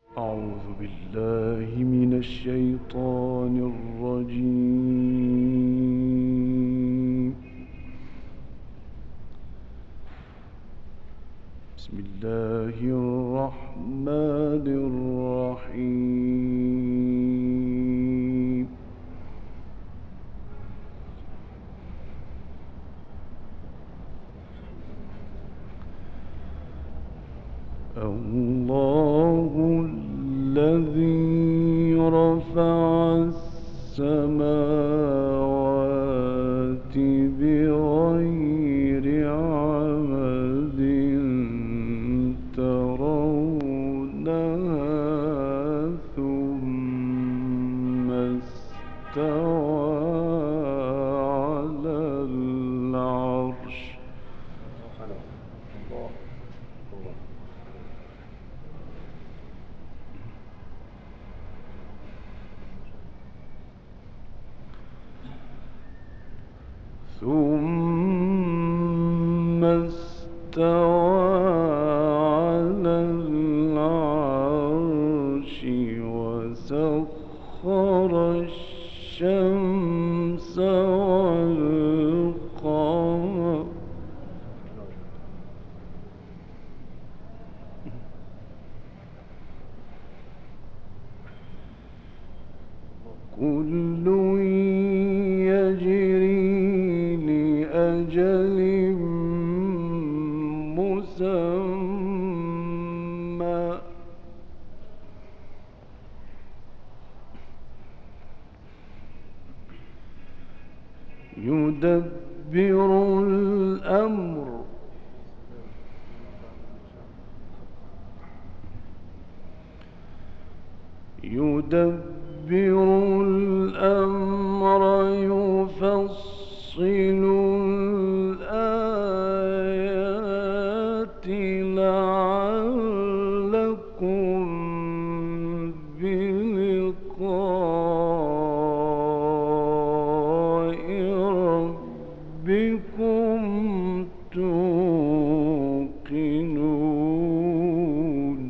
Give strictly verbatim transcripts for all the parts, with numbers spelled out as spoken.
أعوذ بالله من الشيطان الرجيم. بسم الله الرحمن الرحيم. الله الذي رفع السماوات بغير عمد ترونها ثم استوى على العرش. ثم استوى على العرش وسخر الشمس والقمر كل يجري لأجل مسمى يدبر الأمر يدبر الأمر يفصل الآيات لعلكم بلقاء ربكم توقنون.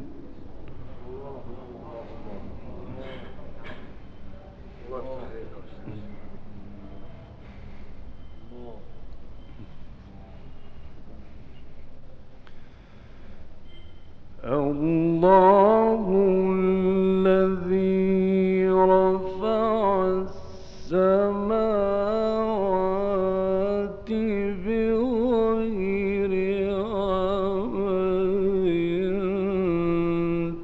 الله الذي رفع السماوات بغير عمد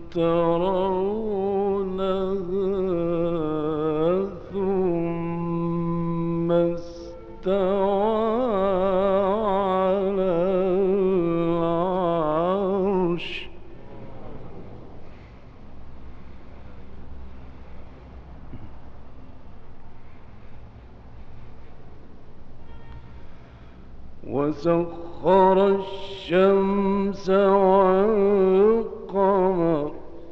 ترونها ثم استوى على العرش وسخر الشمس والقمر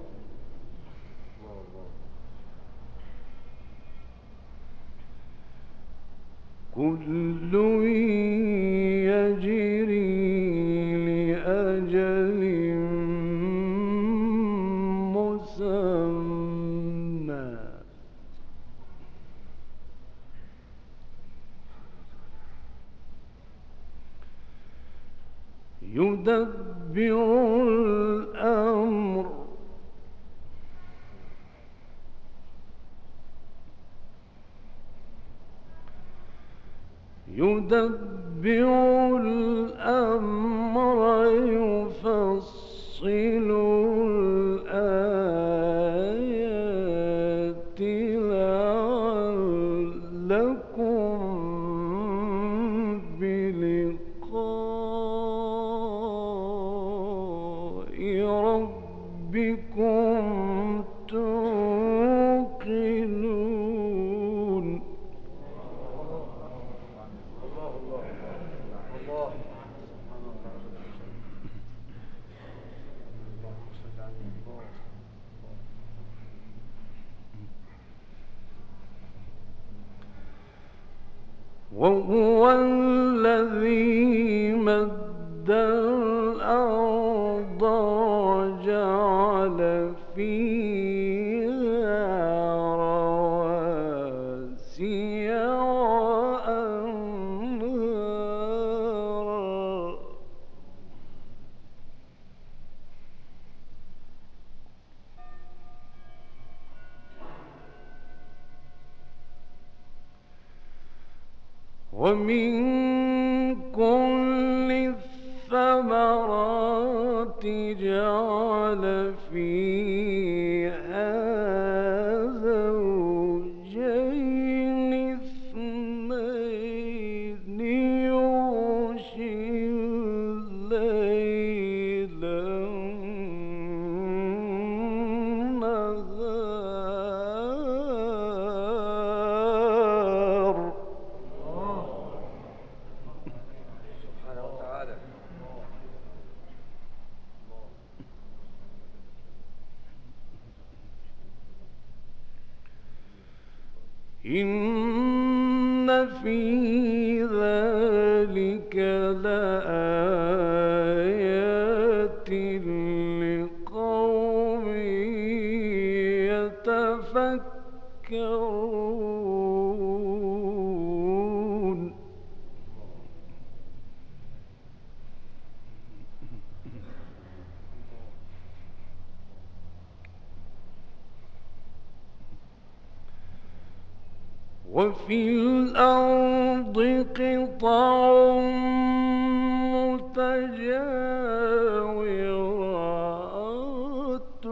كل يجري لأجل مسمى يدبر الأمر يدبر الأمر يفصل الآيات لعلكم بلقاء ربكم توقنون. وهو الذي مد الأرض وجعل فيها ومن كل الثمرات جعل فيها زوجين اثنين يغشي الليل النهار. سبحانه وتعالى. إن في ذلك لآيات لقوم يتفكرون. وفي الأرض قطع متجاورات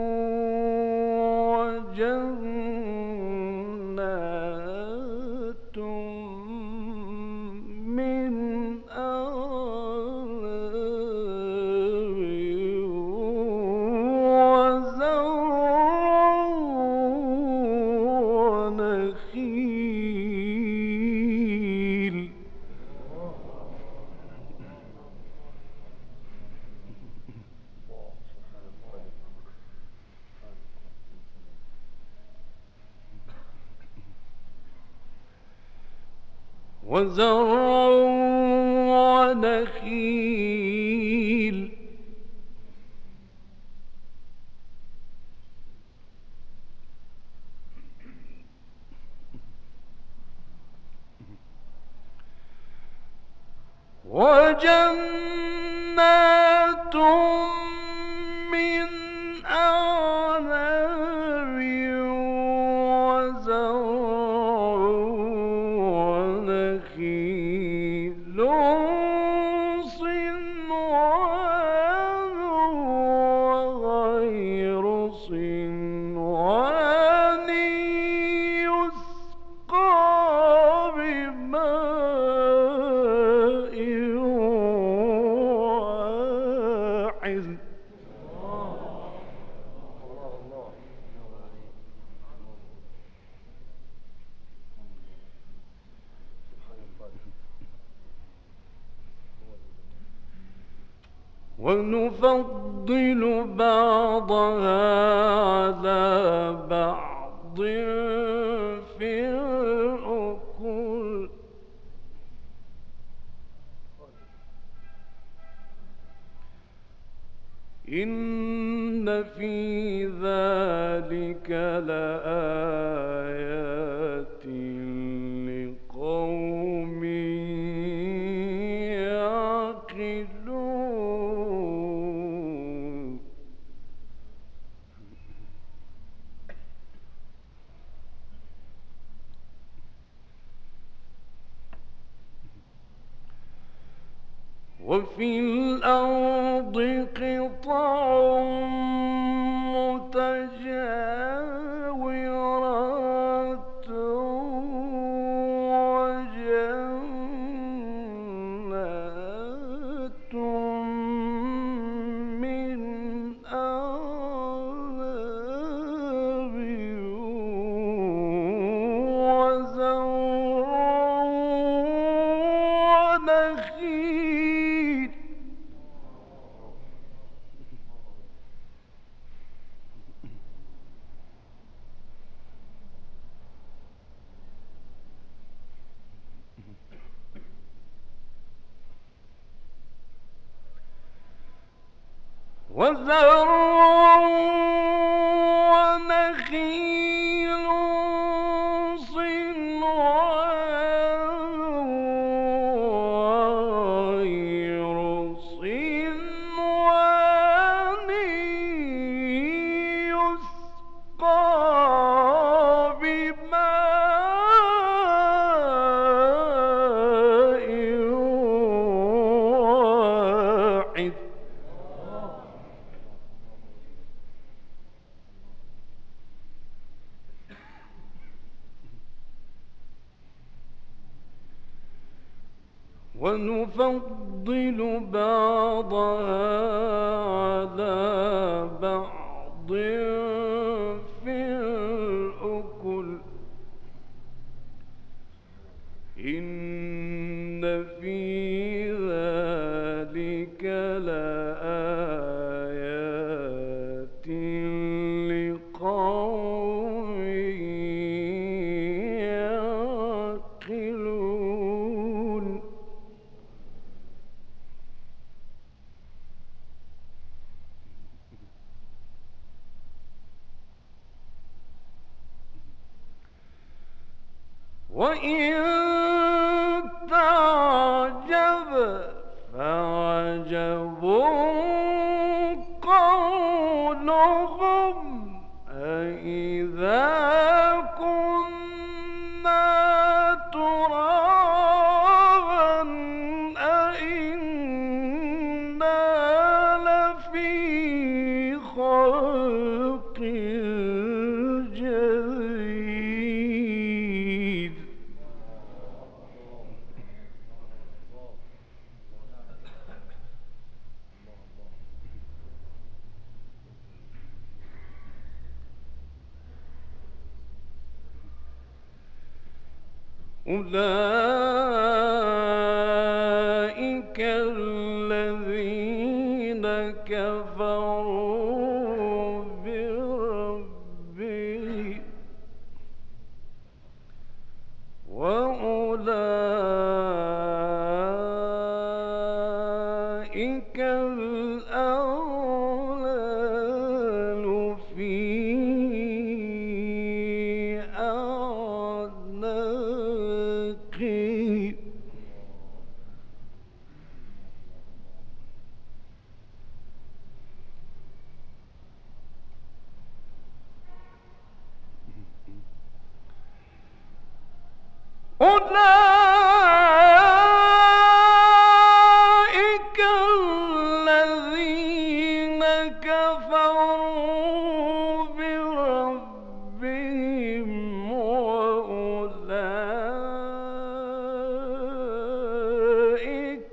وجنات من أعناب وزرع ونخيل. وزرع ونخيل وجنات من أعناب وزرع ونخيل صنوان وغير صنوان يسقى بماء واحد. ونفضل بعضها على بعض في الأكل. إن في ذلك لآيات لقوم يعقلون. وفي الأرض قطع متجاورات وجنات من أعناب وزرع ونخيل وزرع ونخيل صنوان وغير صنوان يسقى بماء ونفضل بعضها على بعض في الأكل إن في ذلك لآيات لقوم يعقلون وإن تعجب فعجب قولهم أإذا كنا ترابا أإنا لفي خلق جديد أولئك الذين كفروا بربهم وأولئك الأغلال في أعناقهم أولئك الذين كفروا بربهم وأولئك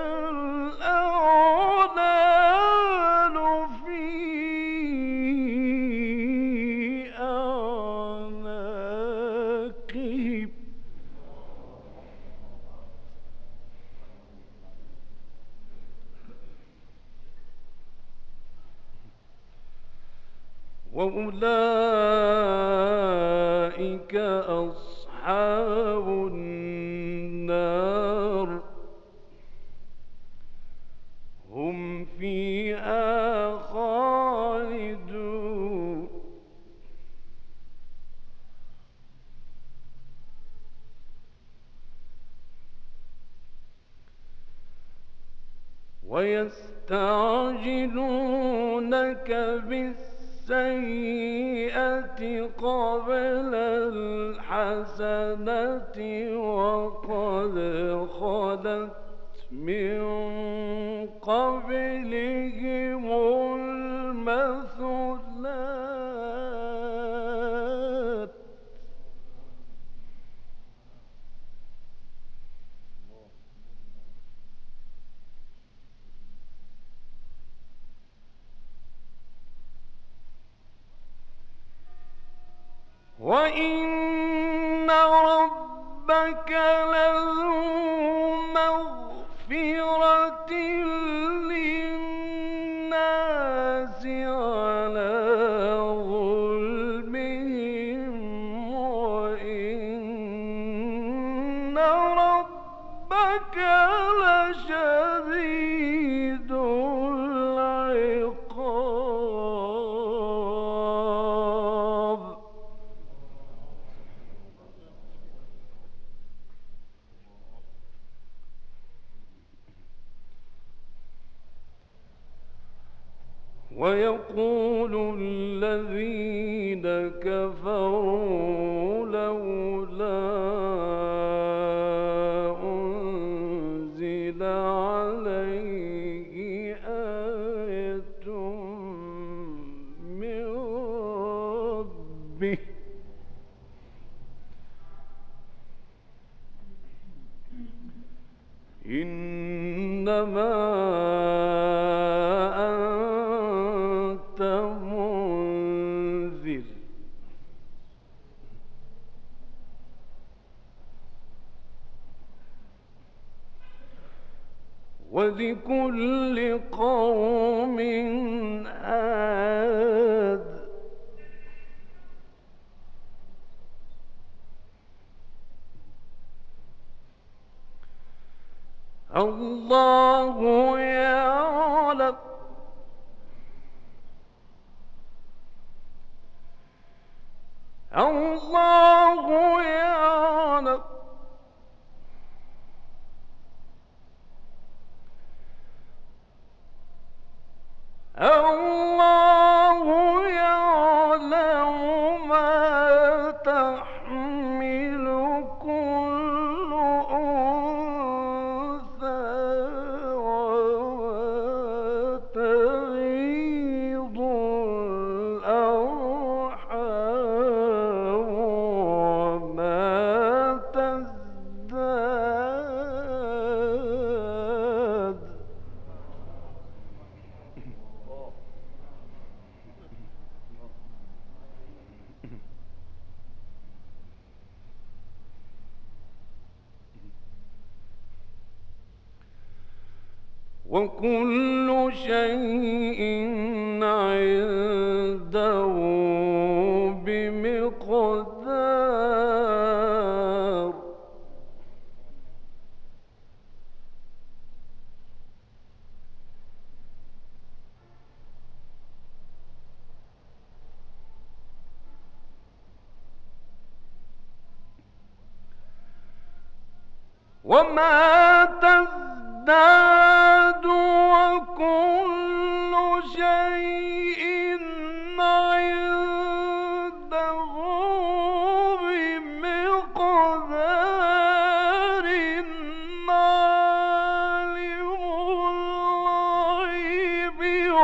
الأغلال في أعناقهم وأولئك أصحاب النار هم فيها خالدون ويستعجلونك بالسيئة قبل الحسنة وقد خلت من قبلهم المثلات وإن ربك لذو مغفرة للناس على ظلمهم وإن ربك لشديد العقاب ويقول الذين كفروا لولا أنزل عليه آية من ربه إنما أنت منذر ولكل قوم هاد الله يعلم الله يعلم الله يعلم ما تحمل كل أنثى وما تغيض الأرحام وما تزداد وكل شيء عنده بمقدار وما تزداد وكل شيء عنده بمقدار عالم الغيب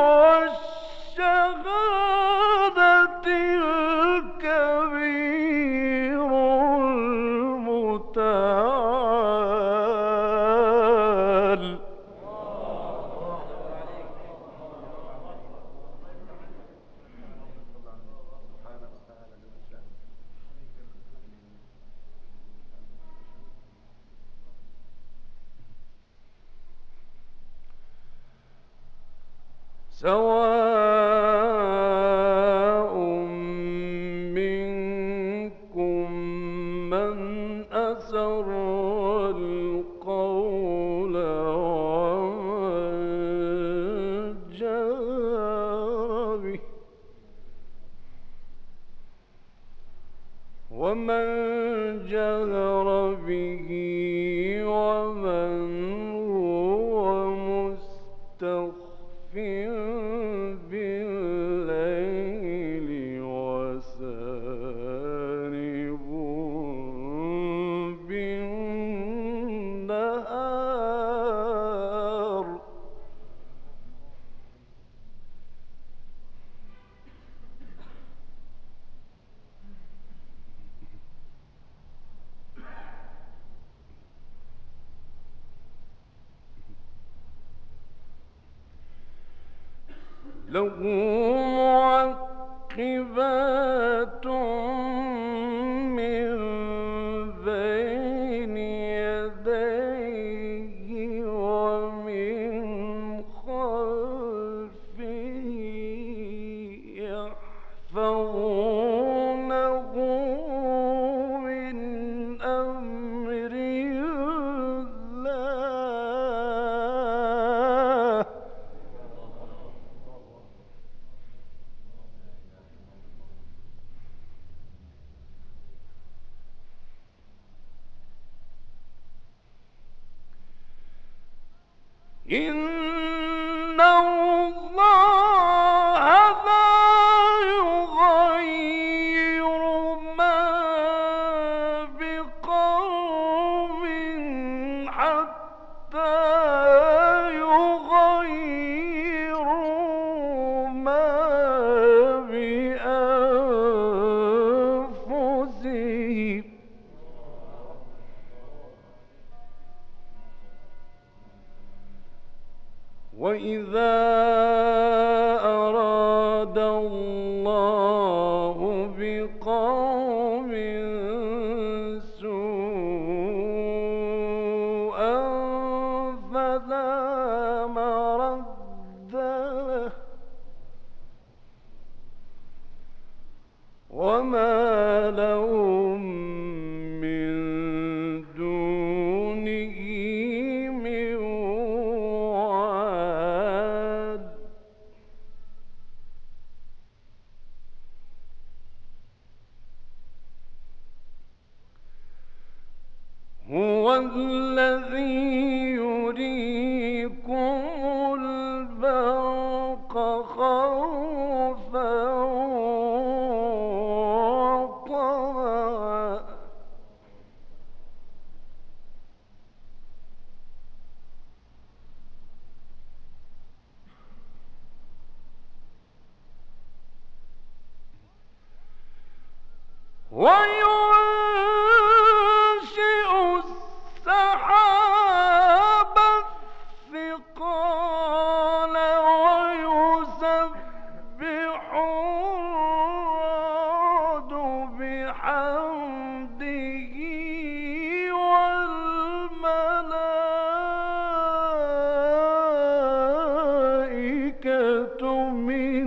والشهادة الكبير المتعال سواء منكم من أسر القول ومن جهر به ومن جهر به ومن هو مستخف بالليل وسارب بالنهار له معقبات من بين يديه ومن خلفه يحفظونه من أمر الله إن الله لا يغير ما بقوم حتى يغيروا ما بأنفسهم وإذا أراد الله بقوم سوءا فلا مرد له وما لهم من دونه من واد. هو الذي يريكم البرق خوفا وطمعا وينشئ السحاب الثقال ويسبح الرعد بحمده والملائكة من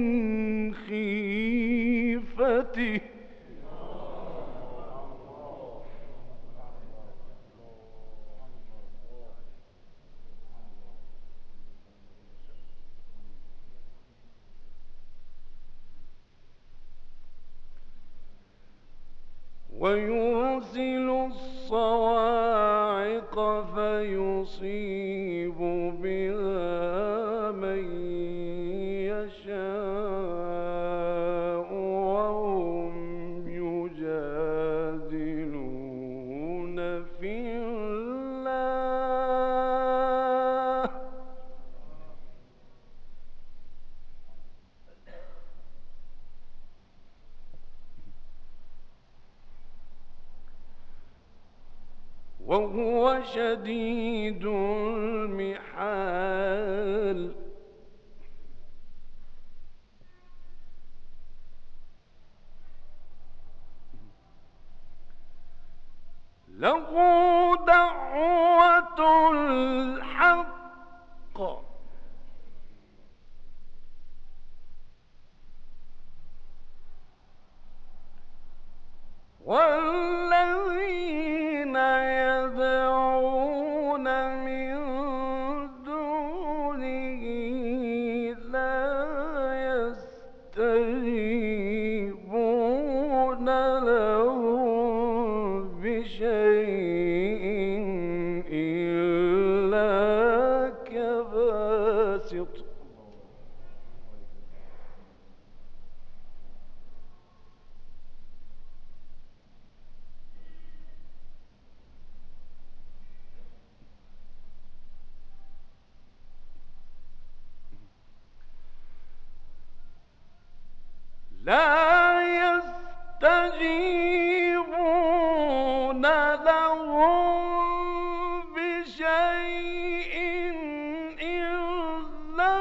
خيفته ويرسل الصواعق فيصيب بها من يشاء وهم يجادلون في الله وهو شديد المحال. له دعوة الحق والذين يدعون من دونه لا يستجيبون لهم بشيء إلا كباسط لا يستجيبون لهم بشيء إلا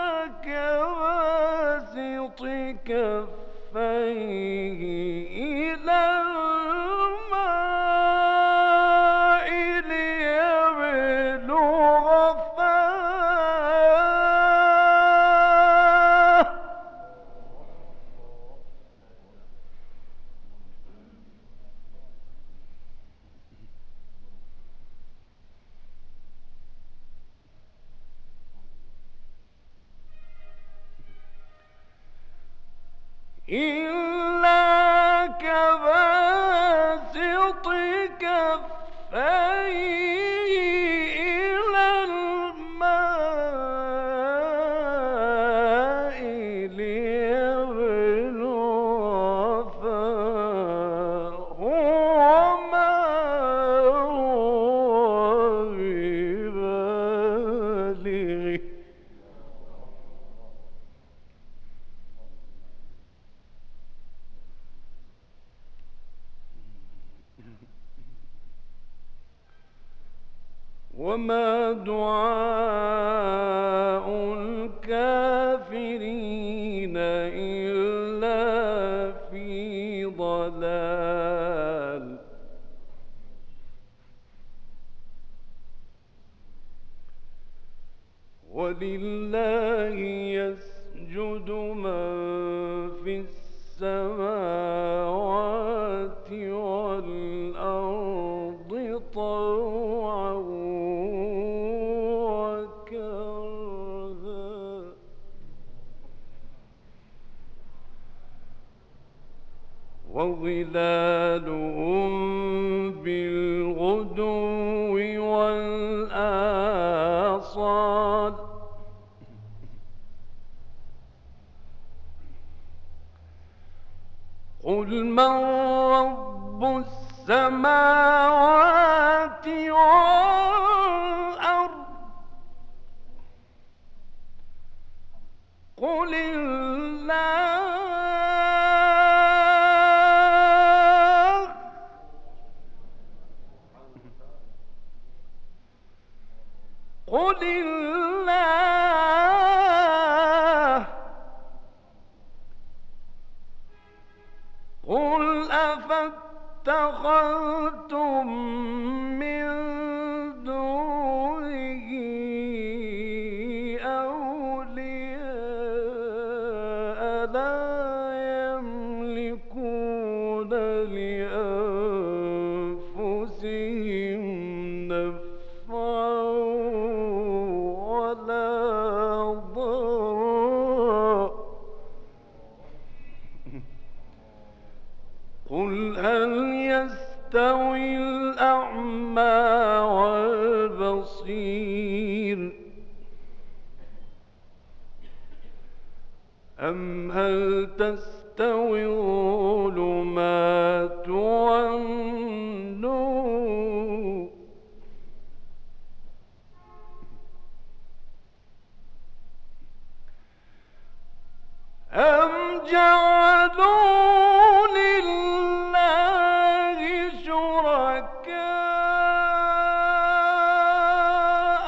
كباسط كفيه إلى الماء ليبلغ فاه إلا كباسط كفيه إلى الماء ليبلغ فاه وما هو ببالغه وما دعاء ولله يسجد من في السماوات والأرض طوعا وكرها وظلالهم بالغدو والآصال قل من رب السماوات والأرض قل الله قل الله قل أفاتخذتم من دونه أولياء لا يملكون لأنفسهم نفعا ولا ضرا قل هل يستوي الأعمى والبصير أم هل تستوي الظلمات والنور أم جعلوا لله شركاء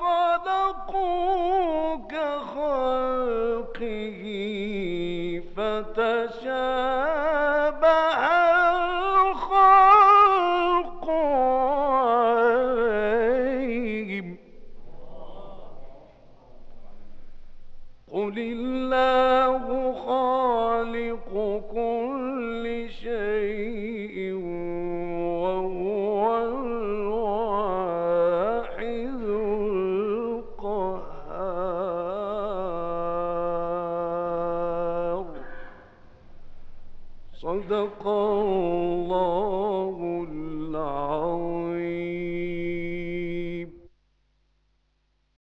خلقوا كخلقه فتشابه الخلق عليهم قل الله خالق كل شيء وهو الواحد القهار صدق الله